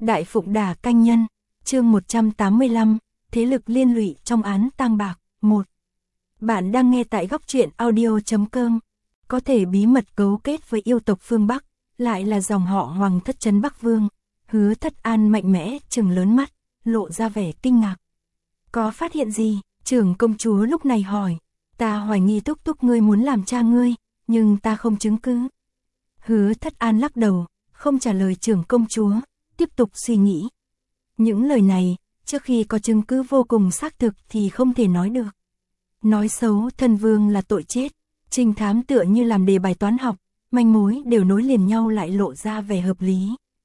Đại Phụng Đà Canh Nhân, chương 185, thế lực liên lụy trong án tang bạc, 1. Bạn đang nghe tại góc truyện audio.com. Có thể bí mật cấu kết với yêu tộc phương Bắc, lại là dòng họ Hoàng thất trấn Bắc Vương. Hứa Thất An mạnh mẽ trừng lớn mắt, lộ ra vẻ kinh ngạc. Có phát hiện gì? Trưởng công chúa lúc này hỏi. Ta hoài nghi Túc Túc ngươi muốn làm cha ngươi, nhưng ta không chứng cứ. Hứa Thất An lắc đầu, không trả lời trưởng công chúa, tiếp tục suy nghĩ. Những lời này, trước khi có chứng cứ vô cùng xác thực thì không thể nói được. Nói xấu thân vương là tội chết, trinh thám tựa như làm đề bài toán học, manh mối đều nối liền nhau lại lộ ra vẻ hợp lý.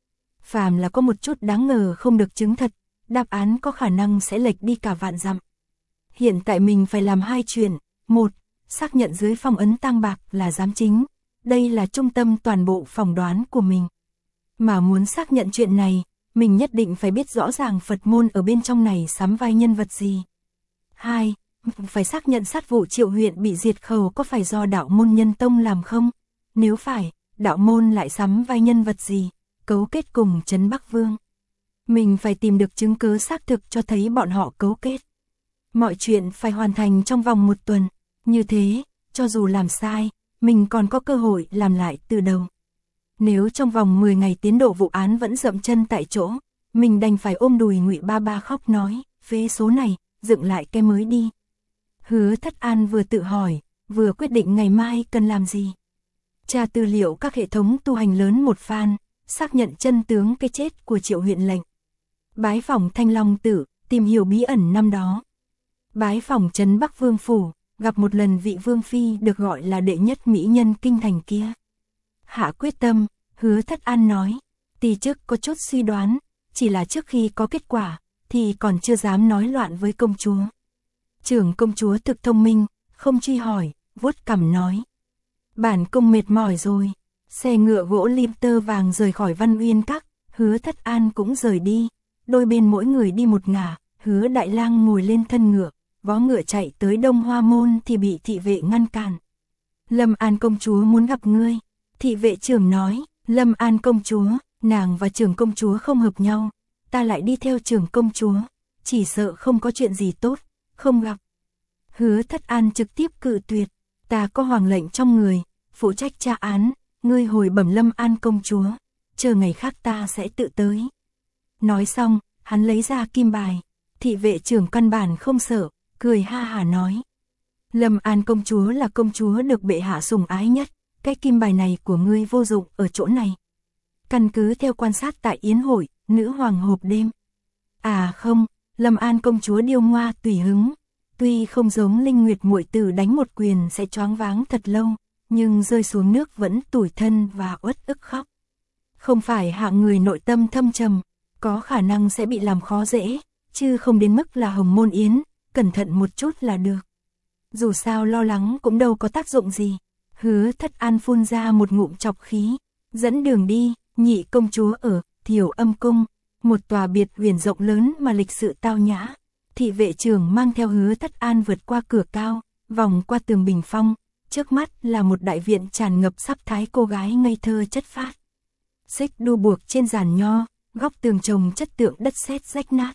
Phàm là có một chút đáng ngờ không được chứng thật, đáp án có khả năng sẽ lệch đi cả vạn dặm. Hiện tại mình phải làm hai chuyện. Một, xác nhận dưới phong ấn tang bạc là giám chính. Đây là trung tâm toàn bộ phỏng đoán của mình. Mà muốn xác nhận chuyện này, mình nhất định phải biết rõ ràng Phật môn ở bên trong này sắm vai nhân vật gì. 2. Phải xác nhận sát vụ Triệu huyện bị diệt khẩu có phải do đạo môn Nhân Tông làm không? Nếu phải, đạo môn lại sắm vai nhân vật gì, cấu kết cùng trấn Bắc Vương. Mình phải tìm được chứng cứ xác thực cho thấy bọn họ cấu kết. Mọi chuyện phải hoàn thành trong vòng 1 tuần. Như thế, cho dù làm sai, mình còn có cơ hội làm lại từ đầu. Nếu trong vòng 10 ngày tiến độ vụ án vẫn dậm chân tại chỗ, mình đành phải ôm đùi Ngụy Ba Ba khóc nói, phế số này, dựng lại cái mới đi. Hứa Thất An vừa tự hỏi, vừa quyết định ngày mai cần làm gì. Tra tư liệu các hệ thống tu hành lớn một phan, xác nhận chân tướng cái chết của Triệu huyện lệnh. Bái phỏng Thanh Long Tử, tìm hiểu bí ẩn năm đó. Bái phỏng trấn Bắc Vương phủ, gặp một lần vị vương phi được gọi là đệ nhất mỹ nhân kinh thành kia. Hạ quyết tâm, Hứa Thất An nói, tỳ chức có chút suy đoán, chỉ là trước khi có kết quả, thì còn chưa dám nói loạn với công chúa. Trưởng công chúa thực thông minh, không truy hỏi, vuốt cằm nói. Bản công mệt mỏi rồi. Xe ngựa gỗ lim tơ vàng rời khỏi Văn Uyên Các, Hứa Thất An cũng rời đi. Đôi bên mỗi người đi một ngả, Hứa Đại Lang ngồi lên thân ngựa, vó ngựa chạy tới Đông Hoa Môn thì bị thị vệ ngăn cản. Lâm An công chúa muốn gặp ngươi. Thị vệ trưởng nói, Lâm An công chúa, nàng và trưởng công chúa không hợp nhau, ta lại đi theo trưởng công chúa, chỉ sợ không có chuyện gì tốt, không gặp. Hứa Thất An trực tiếp cự tuyệt, ta có hoàng lệnh trong người, phụ trách tra án, ngươi hồi bẩm Lâm An công chúa, chờ ngày khác ta sẽ tự tới. Nói xong, hắn lấy ra kim bài, thị vệ trưởng căn bản không sợ, cười ha hả nói. Lâm An công chúa là công chúa được bệ hạ sủng ái nhất, cái kim bài này của ngươi vô dụng ở chỗ này. Căn cứ theo quan sát tại yến hội, nữ hoàng hộp đêm. À không, Lâm An công chúa điêu ngoa tùy hứng, tuy không giống Linh Nguyệt muội tử đánh một quyền sẽ choáng váng thật lâu, nhưng rơi xuống nước vẫn tủi thân và uất ức khóc. Không phải hạng người nội tâm thâm trầm, có khả năng sẽ bị làm khó dễ, chứ không đến mức là hồng môn yến, cẩn thận một chút là được. Dù sao lo lắng cũng đâu có tác dụng gì. Hứa Thất An phun ra một ngụm chọc khí, dẫn đường đi. Nhị công chúa ở Thiểu Âm Cung, một tòa biệt huyền rộng lớn mà lịch sự tao nhã. Thị vệ trưởng mang theo Hứa Thất An vượt qua cửa cao, vòng qua tường bình phong, trước mắt là một đại viện tràn ngập sắc thái cô gái ngây thơ chất phác. Xích đu buộc trên giàn nho, góc tường trồng chất tượng đất sét rách nát.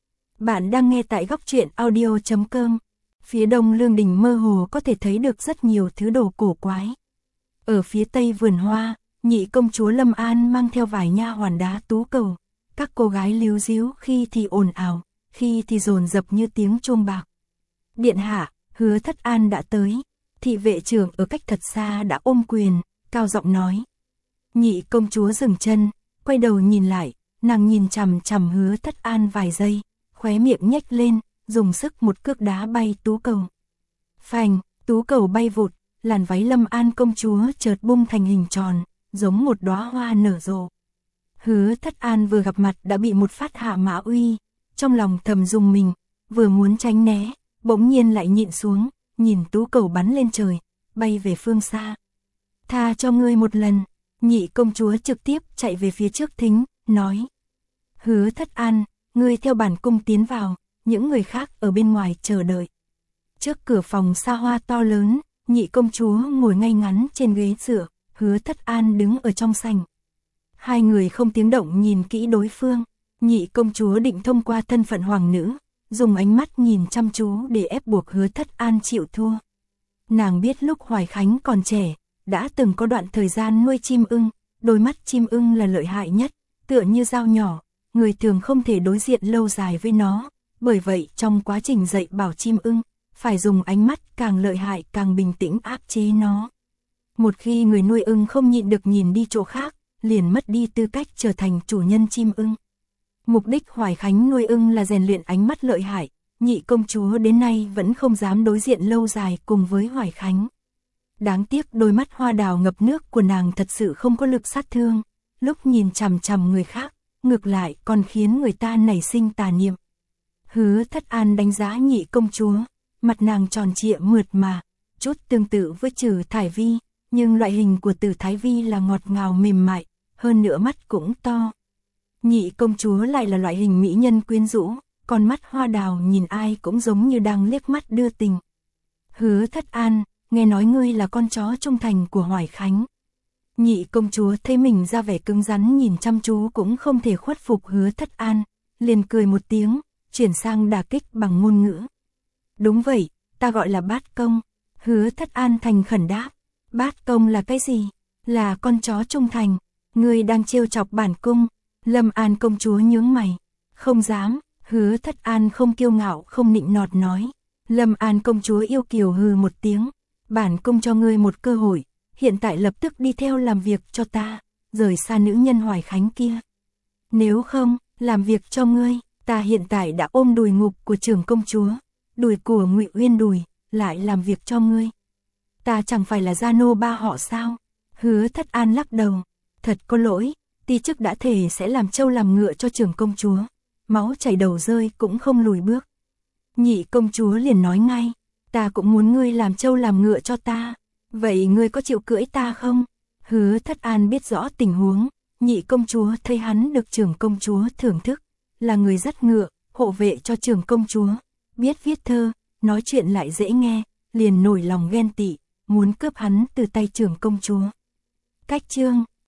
Bạn đang nghe tại góc truyện audio.com. Phía đông lương đình mơ hồ có thể thấy được rất nhiều thứ đồ cổ quái. Ở phía tây vườn hoa, nhị công chúa Lâm An mang theo vài nha hoàn đá tú cầu. Các cô gái líu ríu khi thì ồn ào, khi thì dồn dập như tiếng chuông bạc. Điện hạ, Hứa Thất An đã tới. Thị vệ trưởng ở cách thật xa đã ôm quyền, cao giọng nói. Nhị công chúa dừng chân, quay đầu nhìn lại, nàng nhìn chằm chằm Hứa Thất An vài giây, khóe miệng nhếch lên, dùng sức một cước đá bay tú cầu. Phanh, tú cầu bay vụt, làn váy Lâm An công chúa chợt bung thành hình tròn, giống một đóa hoa nở rộ. Hứa Thất An vừa gặp mặt đã bị một phát hạ mã uy, trong lòng thầm rùng mình, vừa muốn tránh né, bỗng nhiên lại nhịn xuống, nhìn tú cầu bắn lên trời, bay về phương xa. Tha cho ngươi một lần, nhị công chúa trực tiếp chạy về phía trước thính, nói. Hứa Thất An, ngươi theo bản cung tiến vào, những người khác ở bên ngoài chờ đợi. Trước cửa phòng xa hoa to lớn, nhị công chúa ngồi ngay ngắn trên ghế dựa, Hứa Thất An đứng ở trong sảnh. Hai người không tiếng động nhìn kỹ đối phương, Nhị công chúa định thông qua thân phận hoàng nữ, dùng ánh mắt nhìn chăm chú để ép buộc Hứa Thất An chịu thua. Nàng biết lúc Hoài Khánh còn trẻ, đã từng có đoạn thời gian nuôi chim ưng, đôi mắt chim ưng là lợi hại nhất, tựa như dao nhỏ, người thường không thể đối diện lâu dài với nó, bởi vậy trong quá trình dạy bảo chim ưng, phải dùng ánh mắt càng lợi hại càng bình tĩnh áp chế nó. Một khi người nuôi ưng không nhịn được nhìn đi chỗ khác, liền mất đi tư cách trở thành chủ nhân chim ưng. Mục đích Hoài Khánh nuôi ưng là rèn luyện ánh mắt lợi hại, nhị công chúa đến nay vẫn không dám đối diện lâu dài cùng với Hoài Khánh. Đáng tiếc đôi mắt hoa đào ngập nước của nàng thật sự không có lực sát thương, lúc nhìn chằm chằm người khác, ngược lại còn khiến người ta nảy sinh tà niệm. Hứa Thất An đánh giá nhị công chúa, mặt nàng tròn trịa mượt mà, chút tương tự với Trừ Thải Vi, nhưng loại hình của Từ Thái Vi là ngọt ngào mềm mại, hơn nữa mắt cũng to. Nhị công chúa lại là loại hình mỹ nhân quyến rũ, con mắt hoa đào nhìn ai cũng giống như đang liếc mắt đưa tình. Hứa Thất An, nghe nói ngươi là con chó trung thành của Hoài Khánh. Nhị công chúa thấy mình ra vẻ cứng rắn nhìn chăm chú cũng không thể khuất phục Hứa Thất An, liền cười một tiếng, chuyển sang đả kích bằng ngôn ngữ. Đúng vậy, ta gọi là Bát Công. Hứa Thất An thành khẩn đáp. Bát Công là cái gì? Là con chó trung thành. Ngươi đang trêu chọc bản cung. Lâm An công chúa nhướng mày. Không dám. Hứa Thất An không kiêu ngạo không nịnh nọt nói. Lâm An công chúa yêu kiều hừ một tiếng. Bản cung cho ngươi một cơ hội, hiện tại lập tức đi theo làm việc cho ta, rời xa nữ nhân Hoài Khánh kia. Nếu không, làm việc cho ngươi, ta hiện tại đã ôm đùi ngục của trưởng công chúa, đùi của Ngụy Uyên đùi, lại làm việc cho ngươi. Ta chẳng phải là gia nô ba họ sao? Hứa Thất An lắc đầu, thật có lỗi, ti chức đã thề sẽ làm trâu làm ngựa cho trưởng công chúa, máu chảy đầu rơi cũng không lùi bước. Nhị công chúa liền nói ngay, ta cũng muốn ngươi làm trâu làm ngựa cho ta, vậy ngươi có chịu cưỡi ta không? Hứa Thất An biết rõ tình huống, nhị công chúa thấy hắn được trưởng công chúa thưởng thức, là người dắt ngựa, hộ vệ cho trưởng công chúa, biết viết thơ, nói chuyện lại dễ nghe, liền nổi lòng ghen tị, muốn cướp hắn từ tay trưởng công chúa. Cách chương